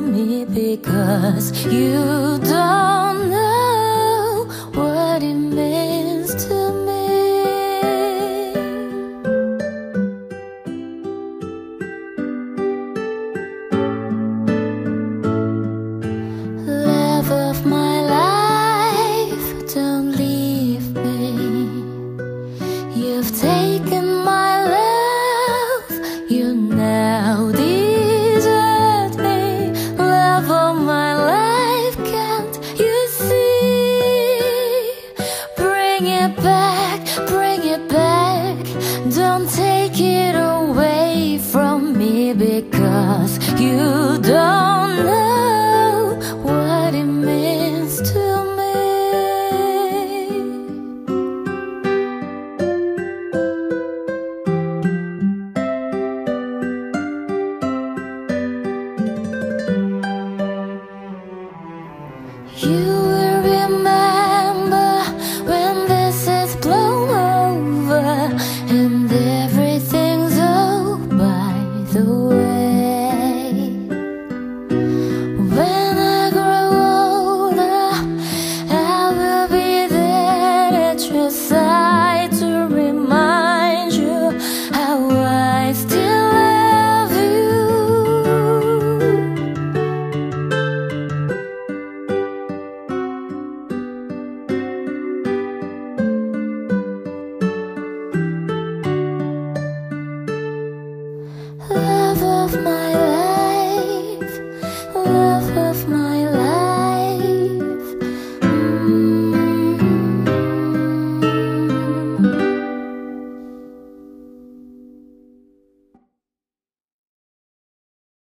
from me, because you don't know what it means to me. Love of my life, don't leave me. You've taken my love, you now desert me. Love of my life, can't you see? Bring it back, bring it back. Don't take it away from me, because you don't know what it means to me. You will remember when this is blown over and everything's all by the way.